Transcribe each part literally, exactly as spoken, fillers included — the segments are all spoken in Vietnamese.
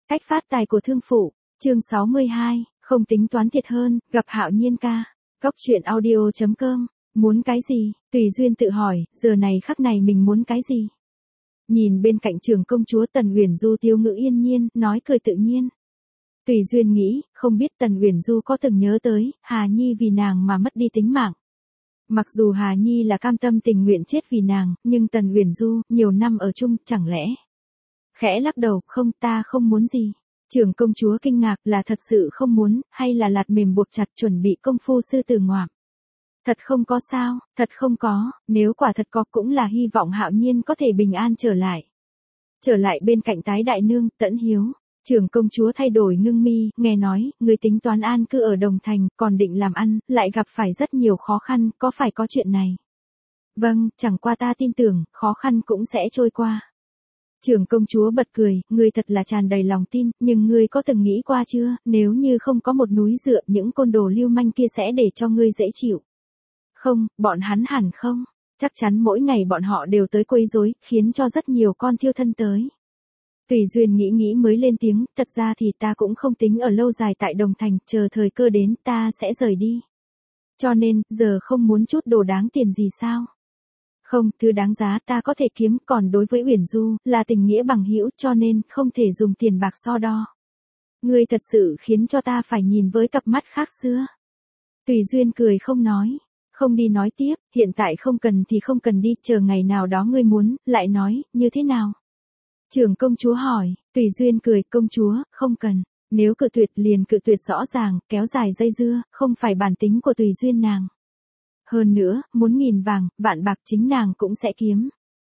Cách phát tài của thương phụ, chương sáu mươi hai, không tính toán thiệt hơn, gặp Hạo Nhiên ca. Góc truyện audio chấm com, muốn cái gì? Tùy Duyên tự hỏi, giờ này khắc này mình muốn cái gì? Nhìn bên cạnh Trường công chúa Tần Uyển Du tiêu ngữ yên nhiên, nói cười tự nhiên. Tùy Duyên nghĩ, không biết Tần Uyển Du có từng nhớ tới, Hà Nhi vì nàng mà mất đi tính mạng. Mặc dù Hà Nhi là cam tâm tình nguyện chết vì nàng, nhưng Tần Uyển Du, nhiều năm ở chung, chẳng lẽ? Khẽ lắc đầu, không, ta không muốn gì. Trường công chúa kinh ngạc, là thật sự không muốn, hay là lạt mềm buộc chặt chuẩn bị công phu sư tử ngoạm? Thật không có sao, thật không có, nếu quả thật có cũng là hy vọng Hạo Nhiên có thể bình an trở lại. Trở lại bên cạnh tái đại nương, Tẫn Hiếu. Trường công chúa thay đổi ngưng mi, nghe nói, người tính toán an cư ở Đồng Thành, còn định làm ăn, lại gặp phải rất nhiều khó khăn, có phải có chuyện này? Vâng, chẳng qua ta tin tưởng, khó khăn cũng sẽ trôi qua. Trường công chúa bật cười, ngươi thật là tràn đầy lòng tin, nhưng ngươi có từng nghĩ qua chưa, nếu như không có một núi dựa, những côn đồ lưu manh kia sẽ để cho ngươi dễ chịu. Không, bọn hắn hẳn không, chắc chắn mỗi ngày bọn họ đều tới quấy rối, khiến cho rất nhiều con thiêu thân tới. Tùy Duyên nghĩ nghĩ mới lên tiếng, thật ra thì ta cũng không tính ở lâu dài tại Đồng Thành, chờ thời cơ đến ta sẽ rời đi. Cho nên, giờ không muốn chút đồ đáng tiền gì sao? Không, thứ đáng giá ta có thể kiếm, còn đối với Uyển Du, là tình nghĩa bằng hữu, cho nên, không thể dùng tiền bạc so đo. Ngươi thật sự khiến cho ta phải nhìn với cặp mắt khác xưa. Tùy Duyên cười không nói, không đi nói tiếp, hiện tại không cần thì không cần đi, chờ ngày nào đó ngươi muốn, lại nói, như thế nào? Trường công chúa hỏi, Tùy Duyên cười, công chúa, không cần, nếu cự tuyệt liền cự tuyệt rõ ràng, kéo dài dây dưa, không phải bản tính của Tùy Duyên nàng. Hơn nữa, muốn nghìn vàng, vạn bạc chính nàng cũng sẽ kiếm.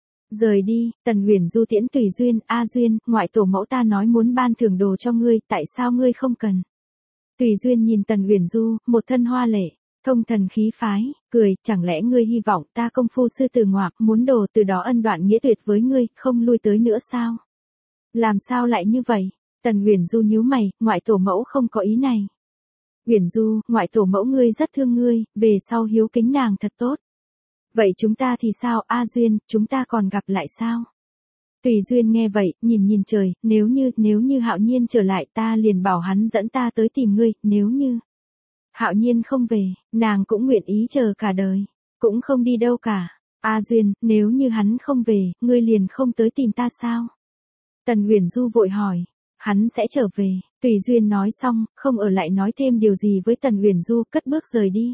Rời đi, Tần Uyển Du tiễn Tùy Duyên, A Duyên, ngoại tổ mẫu ta nói muốn ban thưởng đồ cho ngươi, tại sao ngươi không cần? Tùy Duyên nhìn Tần Uyển Du, một thân hoa lệ, thông thần khí phái, cười, chẳng lẽ ngươi hy vọng ta công phu sư tử ngoạm, muốn đồ từ đó ân đoạn nghĩa tuyệt với ngươi, không lui tới nữa sao? Làm sao lại như vậy? Tần Uyển Du nhíu mày, ngoại tổ mẫu không có ý này. Uyển Du, ngoại tổ mẫu ngươi rất thương ngươi, về sau hiếu kính nàng thật tốt. Vậy chúng ta thì sao, A Duyên, chúng ta còn gặp lại sao? Tùy Duyên nghe vậy, nhìn nhìn trời, nếu như, nếu như Hạo Nhiên trở lại ta liền bảo hắn dẫn ta tới tìm ngươi, nếu như Hạo Nhiên không về, nàng cũng nguyện ý chờ cả đời, cũng không đi đâu cả. A Duyên, nếu như hắn không về, ngươi liền không tới tìm ta sao? Tần Uyển Du vội hỏi, hắn sẽ trở về. Tùy Duyên nói xong, không ở lại nói thêm điều gì với Tần Uyển Du, cất bước rời đi.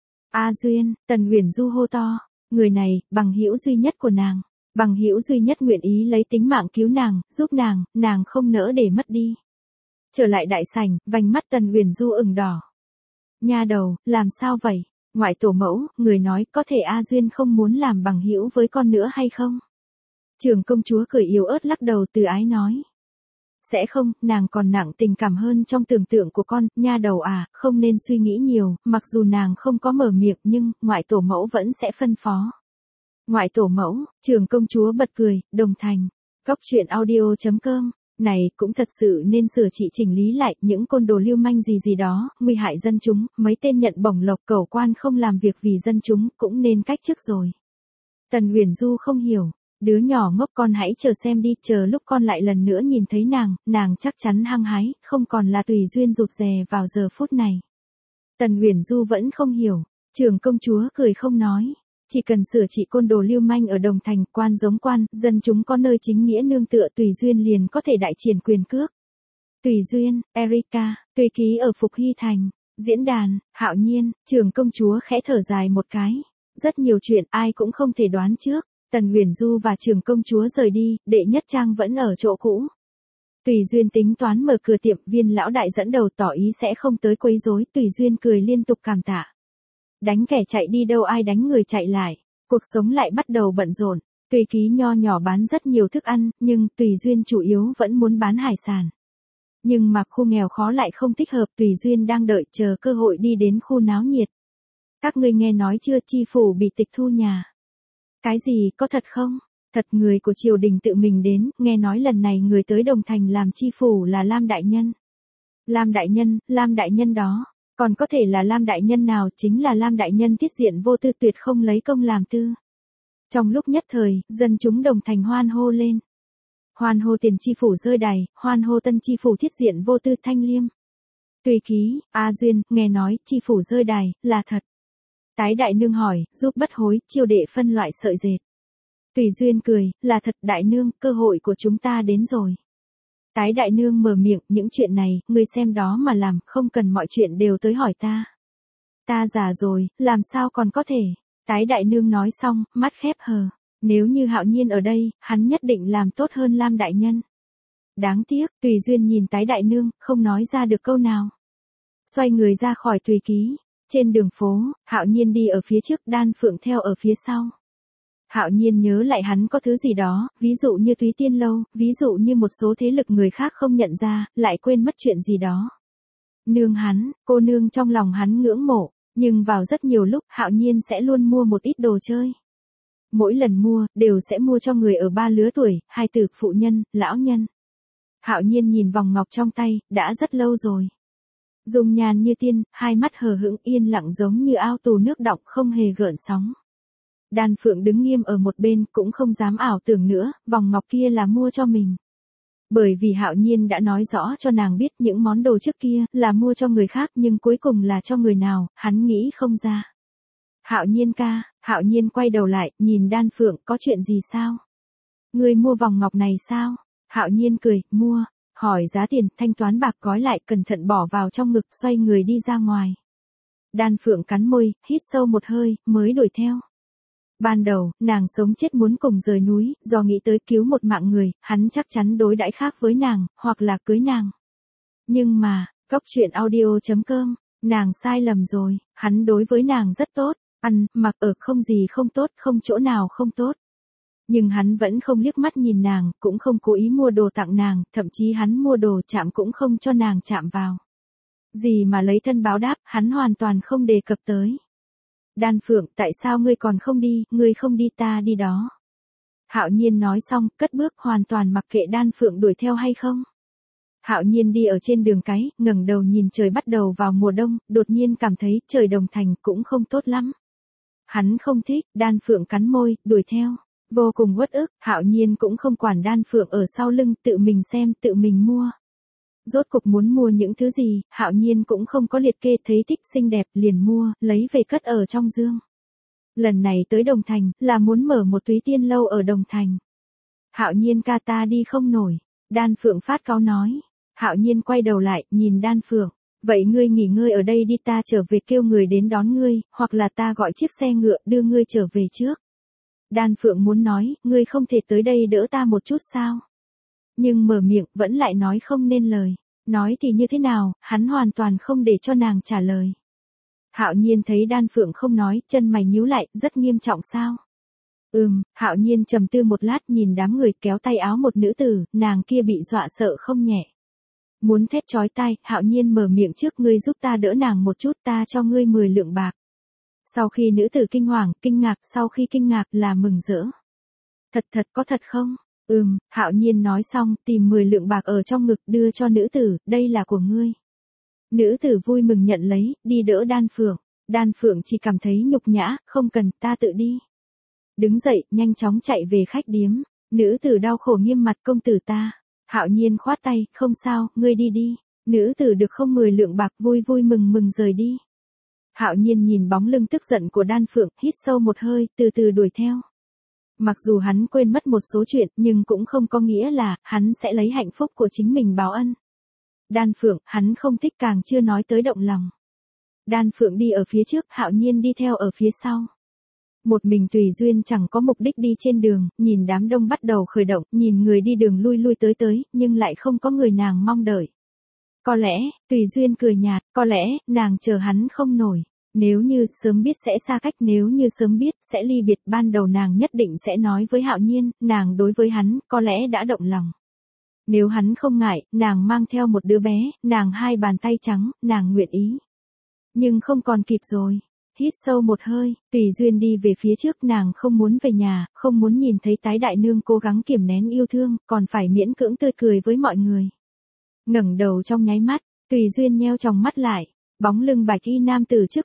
A Duyên, Tần Uyển Du hô to, người này, bằng hữu duy nhất của nàng, bằng hữu duy nhất nguyện ý lấy tính mạng cứu nàng, giúp nàng, nàng không nỡ để mất đi. Trở lại đại sảnh, vành mắt Tần Uyển Du ửng đỏ. Nha đầu, làm sao vậy? Ngoại tổ mẫu, người nói có thể A Duyên không muốn làm bằng hữu với con nữa hay không? Trường công chúa cười yếu ớt lắc đầu từ ái nói. Sẽ không, nàng còn nặng tình cảm hơn trong tưởng tượng của con, nha đầu à, không nên suy nghĩ nhiều, mặc dù nàng không có mở miệng nhưng, ngoại tổ mẫu vẫn sẽ phân phó. Ngoại tổ mẫu, Trường công chúa bật cười, Đồng Thành. Góc truyện audio chấm com, này, cũng thật sự nên sửa trị chỉnh lý lại, những côn đồ lưu manh gì gì đó, nguy hại dân chúng, mấy tên nhận bổng lộc cẩu quan không làm việc vì dân chúng, cũng nên cách chức rồi. Tần Uyển Du không hiểu. Đứa nhỏ ngốc, con hãy chờ xem đi, chờ lúc con lại lần nữa nhìn thấy nàng, nàng chắc chắn hăng hái, không còn là Tùy Duyên rụt rè vào giờ phút này. Tần Uyển Du vẫn không hiểu, Trường công chúa cười không nói, chỉ cần sửa trị côn đồ lưu manh ở Đồng Thành, quan giống quan, dân chúng có nơi chính nghĩa nương tựa, Tùy Duyên liền có thể đại triển quyền cước. Tùy Duyên, Erika, tùy ký ở Phục Hy Thành, diễn đàn, Hạo Nhiên, Trường công chúa khẽ thở dài một cái, rất nhiều chuyện ai cũng không thể đoán trước. Tần Uyển Du và Trường công chúa rời đi, Đệ Nhất Trang vẫn ở chỗ cũ. Tùy Duyên tính toán mở cửa tiệm, Viên lão đại dẫn đầu tỏ ý sẽ không tới quấy rối, Tùy Duyên cười liên tục cảm tạ. Đánh kẻ chạy đi đâu ai đánh người chạy lại, cuộc sống lại bắt đầu bận rộn. Tùy ký nho nhỏ bán rất nhiều thức ăn, nhưng Tùy Duyên chủ yếu vẫn muốn bán hải sản. Nhưng mà khu nghèo khó lại không thích hợp, Tùy Duyên đang đợi chờ cơ hội đi đến khu náo nhiệt. Các ngươi nghe nói chưa, chi phủ bị tịch thu nhà. Cái gì, có thật không? Thật, người của triều đình tự mình đến, nghe nói lần này người tới Đồng Thành làm chi phủ là Lam Đại Nhân. Lam Đại Nhân, Lam Đại Nhân đó, còn có thể là Lam Đại Nhân nào, chính là Lam Đại Nhân tiết diện vô tư tuyệt không lấy công làm tư. Trong lúc nhất thời, dân chúng Đồng Thành hoan hô lên. Hoan hô tiền chi phủ rơi đày, hoan hô tân chi phủ thiết diện vô tư thanh liêm. Tùy ký, A Duyên, nghe nói, chi phủ rơi đài, là thật. Tái đại nương hỏi, giúp bất hối, chiêu đệ phân loại sợi dệt. Tùy Duyên cười, là thật đại nương, cơ hội của chúng ta đến rồi. Tái đại nương mở miệng, những chuyện này, ngươi xem đó mà làm, không cần mọi chuyện đều tới hỏi ta. Ta già rồi, làm sao còn có thể. Tái đại nương nói xong, mắt khép hờ. Nếu như Hạo Nhiên ở đây, hắn nhất định làm tốt hơn Lam đại nhân. Đáng tiếc, Tùy Duyên nhìn tái đại nương, không nói ra được câu nào. Xoay người ra khỏi Tùy ký. Trên đường phố, Hạo Nhiên đi ở phía trước, Đan Phượng theo ở phía sau. Hạo Nhiên nhớ lại hắn có thứ gì đó, ví dụ như Túy Tiên Lâu, ví dụ như một số thế lực người khác không nhận ra, lại quên mất chuyện gì đó. Nương hắn, cô nương trong lòng hắn ngưỡng mộ, nhưng vào rất nhiều lúc Hạo Nhiên sẽ luôn mua một ít đồ chơi. Mỗi lần mua, đều sẽ mua cho người ở ba lứa tuổi, hai tử, phụ nhân, lão nhân. Hạo Nhiên nhìn vòng ngọc trong tay, đã rất lâu rồi. Dung nhan như tiên, hai mắt hờ hững yên lặng giống như ao tù nước đọng không hề gợn sóng. Đan Phượng đứng nghiêm ở một bên cũng không dám ảo tưởng nữa, vòng ngọc kia là mua cho mình. Bởi vì Hạo Nhiên đã nói rõ cho nàng biết những món đồ trước kia là mua cho người khác nhưng cuối cùng là cho người nào, hắn nghĩ không ra. Hạo Nhiên ca, Hạo Nhiên quay đầu lại, nhìn Đan Phượng, có chuyện gì sao? Ngươi mua vòng ngọc này sao? Hạo Nhiên cười, mua, hỏi giá tiền, thanh toán bạc gói lại, cẩn thận bỏ vào trong ngực, xoay người đi ra ngoài. Đan Phượng cắn môi, hít sâu một hơi, mới đuổi theo. Ban đầu, nàng sống chết muốn cùng rời núi, do nghĩ tới cứu một mạng người, hắn chắc chắn đối đãi khác với nàng, hoặc là cưới nàng. Nhưng mà, Góc truyện audio chấm com, nàng sai lầm rồi, hắn đối với nàng rất tốt, ăn, mặc ở không gì không tốt, không chỗ nào không tốt. Nhưng hắn vẫn không liếc mắt nhìn nàng, cũng không cố ý mua đồ tặng nàng, thậm chí hắn mua đồ chạm cũng không cho nàng chạm vào. Gì mà lấy thân báo đáp, hắn hoàn toàn không đề cập tới. Đan Phượng, tại sao ngươi còn không đi, ngươi không đi ta đi đó. Hạo Nhiên nói xong, cất bước hoàn toàn mặc kệ Đan Phượng đuổi theo hay không. Hạo Nhiên đi ở trên đường cái, ngẩng đầu nhìn trời bắt đầu vào mùa đông, đột nhiên cảm thấy trời Đồng Thành cũng không tốt lắm. Hắn không thích, Đan Phượng cắn môi, đuổi theo. Vô cùng uất ức, Hạo Nhiên cũng không quản Đan Phượng ở sau lưng, tự mình xem, tự mình mua. Rốt cục muốn mua những thứ gì, Hạo Nhiên cũng không có liệt kê, thấy thích xinh đẹp, liền mua, lấy về cất ở trong dương. Lần này tới Đồng Thành, là muốn mở một Túy Tiên Lâu ở Đồng Thành. Hạo Nhiên ca ta đi không nổi, Đan Phượng phát cáu nói. Hạo Nhiên quay đầu lại, nhìn Đan Phượng, vậy ngươi nghỉ ngơi ở đây đi, ta trở về kêu người đến đón ngươi, hoặc là ta gọi chiếc xe ngựa đưa ngươi trở về trước. Đan Phượng muốn nói, ngươi không thể tới đây đỡ ta một chút sao? Nhưng mở miệng, vẫn lại nói không nên lời. Nói thì như thế nào, hắn hoàn toàn không để cho nàng trả lời. Hạo Nhiên thấy Đan Phượng không nói, chân mày nhíu lại, rất nghiêm trọng sao? Ừm, Hạo Nhiên trầm tư một lát, nhìn đám người kéo tay áo một nữ tử, nàng kia bị dọa sợ không nhẹ. Muốn thét chói tai, Hạo Nhiên mở miệng trước, ngươi giúp ta đỡ nàng một chút, ta cho ngươi mười lượng bạc. Sau khi nữ tử kinh hoàng, kinh ngạc, sau khi kinh ngạc là mừng rỡ. Thật thật có thật không? Ừm, Hạo Nhiên nói xong, tìm mười lượng bạc ở trong ngực đưa cho nữ tử, đây là của ngươi. Nữ tử vui mừng nhận lấy, đi đỡ Đan Phượng. Đan Phượng chỉ cảm thấy nhục nhã, không cần, ta tự đi. Đứng dậy, nhanh chóng chạy về khách điếm. Nữ tử đau khổ nghiêm mặt, công tử ta. Hạo Nhiên khoát tay, không sao, ngươi đi đi. Nữ tử được không mười lượng bạc, vui vui mừng mừng rời đi. Hạo Nhiên nhìn bóng lưng tức giận của Đan Phượng, hít sâu một hơi, từ từ đuổi theo. Mặc dù hắn quên mất một số chuyện, nhưng cũng không có nghĩa là, hắn sẽ lấy hạnh phúc của chính mình báo ân. Đan Phượng, hắn không thích, càng chưa nói tới động lòng. Đan Phượng đi ở phía trước, Hạo Nhiên đi theo ở phía sau. Một mình Tùy Duyên chẳng có mục đích đi trên đường, nhìn đám đông bắt đầu khởi động, nhìn người đi đường lui lui tới tới, nhưng lại không có người nàng mong đợi. Có lẽ, Tùy Duyên cười nhạt, có lẽ, nàng chờ hắn không nổi. Nếu như sớm biết sẽ xa cách, nếu như sớm biết sẽ ly biệt, ban đầu nàng nhất định sẽ nói với Hạo Nhiên, nàng đối với hắn, có lẽ đã động lòng. Nếu hắn không ngại, nàng mang theo một đứa bé, nàng hai bàn tay trắng, nàng nguyện ý. Nhưng không còn kịp rồi. Hít sâu một hơi, Tùy Duyên đi về phía trước, nàng không muốn về nhà, không muốn nhìn thấy tái đại nương cố gắng kiềm nén yêu thương, còn phải miễn cưỡng tươi cười với mọi người. Ngẩng đầu trong nháy mắt, Tùy Duyên nheo tròng mắt lại, bóng lưng bạch y nam tử trước mặt,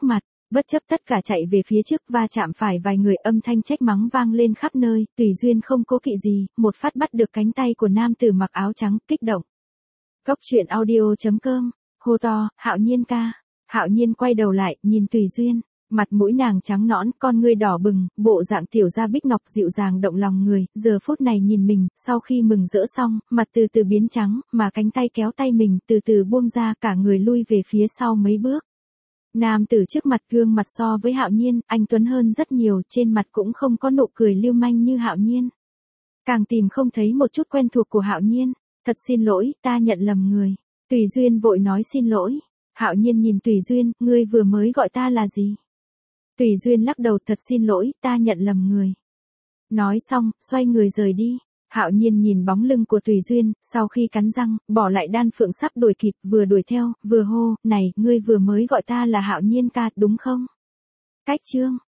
Bất chấp tất cả chạy về phía trước va chạm phải vài người, âm thanh trách mắng vang lên khắp nơi, Tùy Duyên không cố kỵ gì, một phát bắt được cánh tay của nam tử mặc áo trắng, kích động. Góc truyện audio chấm com, hô to, Hạo Nhiên ca. Hạo Nhiên quay đầu lại, nhìn Tùy Duyên, mặt mũi nàng trắng nõn, con ngươi đỏ bừng, bộ dạng tiểu gia bích ngọc dịu dàng động lòng người, giờ phút này nhìn mình, sau khi mừng rỡ xong, mặt từ từ biến trắng, mà cánh tay kéo tay mình từ từ buông ra, cả người lui về phía sau mấy bước. Nam tử trước mặt gương mặt so với Hạo Nhiên, anh tuấn hơn rất nhiều, trên mặt cũng không có nụ cười lưu manh như Hạo Nhiên. Càng tìm không thấy một chút quen thuộc của Hạo Nhiên. Thật xin lỗi, ta nhận lầm người. Tùy Duyên vội nói xin lỗi. Hạo Nhiên nhìn Tùy Duyên, ngươi vừa mới gọi ta là gì? Tùy Duyên lắc đầu, thật xin lỗi, ta nhận lầm người. Nói xong, xoay người rời đi. Hạo Nhiên nhìn bóng lưng của Tùy Duyên, sau khi cắn răng, bỏ lại đan phượng sắp đuổi kịp, vừa đuổi theo, vừa hô, này, ngươi vừa mới gọi ta là Hạo Nhiên ca, đúng không? Cách chương.